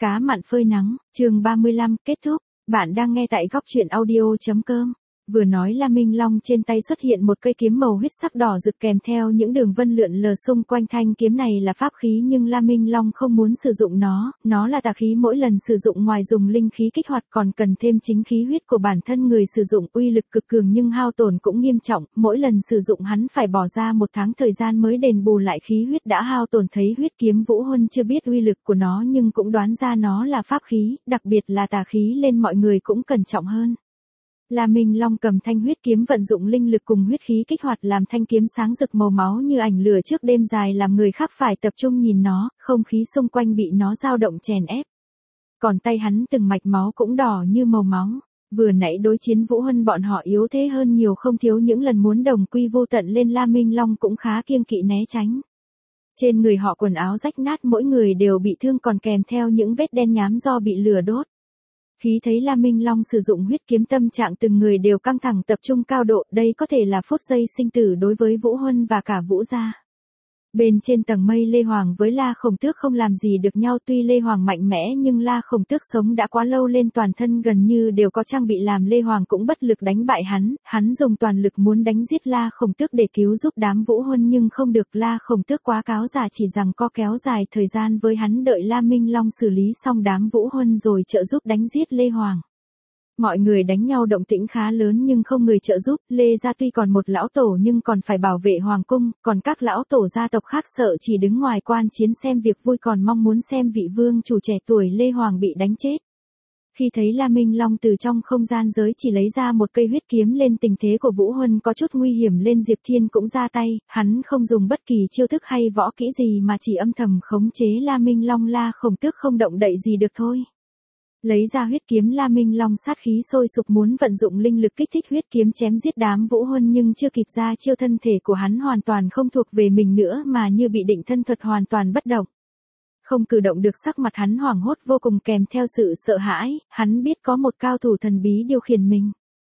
Cá mặn phơi nắng, chương 35, kết thúc. Bạn đang nghe tại góc truyện audio.com. Vừa nói La Minh Long trên tay xuất hiện một cây kiếm màu huyết sắc đỏ rực kèm theo những đường vân lượn lờ xung quanh thanh kiếm này là pháp khí nhưng La Minh Long không muốn sử dụng nó là tà khí mỗi lần sử dụng ngoài dùng linh khí kích hoạt còn cần thêm chính khí huyết của bản thân người sử dụng uy lực cực cường nhưng hao tổn cũng nghiêm trọng, mỗi lần sử dụng hắn phải bỏ ra 1 tháng thời gian mới đền bù lại khí huyết đã hao tổn thấy huyết kiếm Vũ Huân chưa biết uy lực của nó nhưng cũng đoán ra nó là pháp khí, đặc biệt là tà khí lên mọi người cũng cẩn trọng hơn. La Minh Long cầm thanh huyết kiếm vận dụng linh lực cùng huyết khí kích hoạt làm thanh kiếm sáng rực màu máu như ảnh lửa trước đêm dài làm người khác phải tập trung nhìn nó, không khí xung quanh bị nó dao động chèn ép. Còn tay hắn từng mạch máu cũng đỏ như màu máu, vừa nãy đối chiến Vũ Huân bọn họ yếu thế hơn nhiều không thiếu những lần muốn đồng quy vô tận lên La Minh Long cũng khá kiêng kỵ né tránh. Trên người họ quần áo rách nát mỗi người đều bị thương còn kèm theo những vết đen nhám do bị lửa đốt. Khi thấy La Minh Long sử dụng huyết kiếm tâm trạng từng người đều căng thẳng tập trung cao độ, đây có thể là phút giây sinh tử đối với Vũ Huân và cả Vũ gia. Bên trên tầng mây Lê Hoàng với La Khổng Tước không làm gì được nhau tuy Lê Hoàng mạnh mẽ nhưng La Khổng Tước sống đã quá lâu lên toàn thân gần như đều có trang bị làm Lê Hoàng cũng bất lực đánh bại hắn dùng toàn lực muốn đánh giết La Khổng Tước để cứu giúp đám Vũ Huân nhưng không được La Khổng Tước quá cáo già chỉ rằng có kéo dài thời gian với hắn đợi La Minh Long xử lý xong đám Vũ Huân rồi trợ giúp đánh giết Lê Hoàng. Mọi người đánh nhau động tĩnh khá lớn nhưng không người trợ giúp, Lê gia tuy còn một lão tổ nhưng còn phải bảo vệ hoàng cung, còn các lão tổ gia tộc khác sợ chỉ đứng ngoài quan chiến xem việc vui còn mong muốn xem vị vương chủ trẻ tuổi Lê Hoàng bị đánh chết. Khi thấy La Minh Long từ trong không gian giới chỉ lấy ra một cây huyết kiếm lên tình thế của Vũ Huân có chút nguy hiểm lên Diệp Thiên cũng ra tay, hắn không dùng bất kỳ chiêu thức hay võ kỹ gì mà chỉ âm thầm khống chế La Minh Long La Khổng Tước không động đậy gì được thôi. Lấy ra huyết kiếm La Minh Long sát khí sôi sục muốn vận dụng linh lực kích thích huyết kiếm chém giết đám Vũ Huân nhưng chưa kịp ra chiêu thân thể của hắn hoàn toàn không thuộc về mình nữa mà như bị định thân thuật hoàn toàn bất động. Không cử động được sắc mặt hắn hoảng hốt vô cùng kèm theo sự sợ hãi, hắn biết có một cao thủ thần bí điều khiển mình.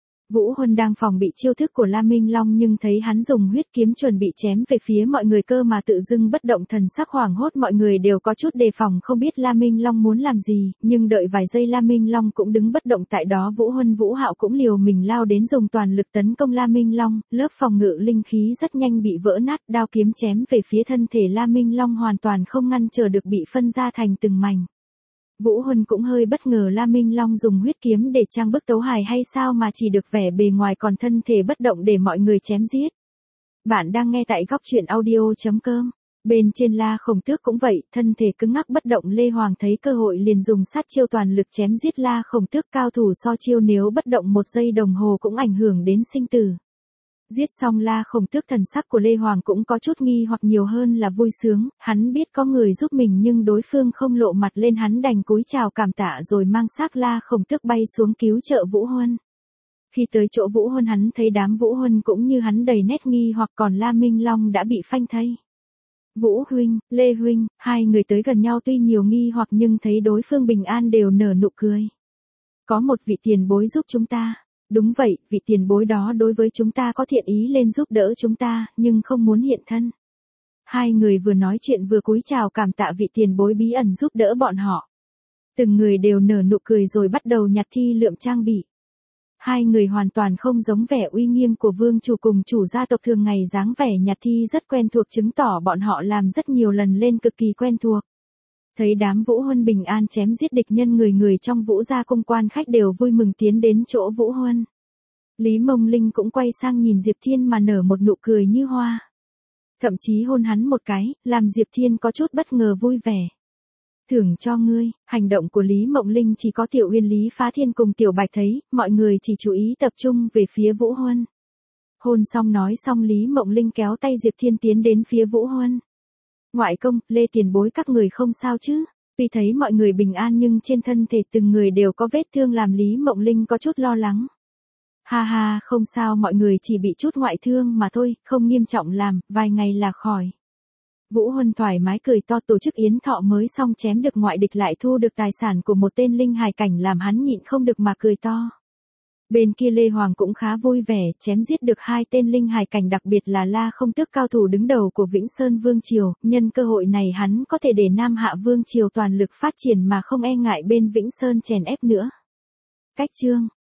Vũ Huân đang phòng bị chiêu thức của La Minh Long nhưng thấy hắn dùng huyết kiếm chuẩn bị chém về phía mọi người cơ mà tự dưng bất động thần sắc hoảng hốt mọi người đều có chút đề phòng không biết La Minh Long muốn làm gì, nhưng đợi vài giây La Minh Long cũng đứng bất động tại đó Vũ Huân Vũ Hạo cũng liều mình lao đến dùng toàn lực tấn công La Minh Long, lớp phòng ngự linh khí rất nhanh bị vỡ nát đao kiếm chém về phía thân thể La Minh Long hoàn toàn không ngăn trở được bị phân ra thành từng mảnh. Vũ Huân cũng hơi bất ngờ La Minh Long dùng huyết kiếm để trang bức tấu hài hay sao mà chỉ được vẻ bề ngoài còn thân thể bất động để mọi người chém giết. Bạn đang nghe tại góc truyện audio.com. Bên trên La Khổng Tước cũng vậy, thân thể cứng ngắc bất động Lê Hoàng thấy cơ hội liền dùng sát chiêu toàn lực chém giết La Khổng Tước cao thủ so chiêu nếu bất động 1 giây đồng hồ cũng ảnh hưởng đến sinh tử. Giết xong La Khổng Tước thần sắc của Lê Hoàng cũng có chút nghi hoặc nhiều hơn là vui sướng, hắn biết có người giúp mình nhưng đối phương không lộ mặt lên hắn đành cúi chào cảm tạ rồi mang xác La Khổng Tước bay xuống cứu trợ Vũ Huân. Khi tới chỗ Vũ Huân hắn thấy đám Vũ Huân cũng như hắn đầy nét nghi hoặc còn La Minh Long đã bị phanh thây. Vũ huynh, Lê huynh, hai người tới gần nhau tuy nhiều nghi hoặc nhưng thấy đối phương bình an đều nở nụ cười. Có một vị tiền bối giúp chúng ta. Đúng vậy, vị tiền bối đó đối với chúng ta có thiện ý lên giúp đỡ chúng ta, nhưng không muốn hiện thân. Hai người vừa nói chuyện vừa cúi chào cảm tạ vị tiền bối bí ẩn giúp đỡ bọn họ. Từng người đều nở nụ cười rồi bắt đầu nhặt thi lượm trang bị. Hai người hoàn toàn không giống vẻ uy nghiêm của vương chủ cùng chủ gia tộc thường ngày dáng vẻ nhặt thi rất quen thuộc chứng tỏ bọn họ làm rất nhiều lần lên cực kỳ quen thuộc. Thấy đám Vũ Huân bình an chém giết địch nhân người trong Vũ gia cung quan khách đều vui mừng tiến đến chỗ Vũ Huân. Lý Mông Linh cũng quay sang nhìn Diệp Thiên mà nở một nụ cười như hoa. Thậm chí hôn hắn một cái, làm Diệp Thiên có chút bất ngờ vui vẻ. Thưởng cho ngươi, hành động của Lý Mộng Linh chỉ có Tiểu Uyên Lý Phá Thiên cùng Tiểu Bạch thấy, mọi người chỉ chú ý tập trung về phía Vũ Huân. Hôn xong nói xong Lý Mộng Linh kéo tay Diệp Thiên tiến đến phía Vũ Huân. Ngoại công, Lê tiền bối các người không sao chứ? Tuy thấy mọi người bình an nhưng trên thân thể từng người đều có vết thương làm Lý Mộng Linh có chút lo lắng. Ha ha, không sao mọi người chỉ bị chút ngoại thương mà thôi, không nghiêm trọng làm, vài ngày là khỏi. Vũ Huân thoải mái cười to tổ chức yến thọ mới xong chém được ngoại địch lại thu được tài sản của một tên linh hài cảnh làm hắn nhịn không được mà cười to. Bên kia Lê Hoàng cũng khá vui vẻ, chém giết được 2 tên linh hài cảnh, đặc biệt là La Không Tước cao thủ đứng đầu của Vĩnh Sơn Vương Triều, nhân cơ hội này hắn có thể để Nam Hạ Vương Triều toàn lực phát triển mà không e ngại bên Vĩnh Sơn chèn ép nữa. Cách chương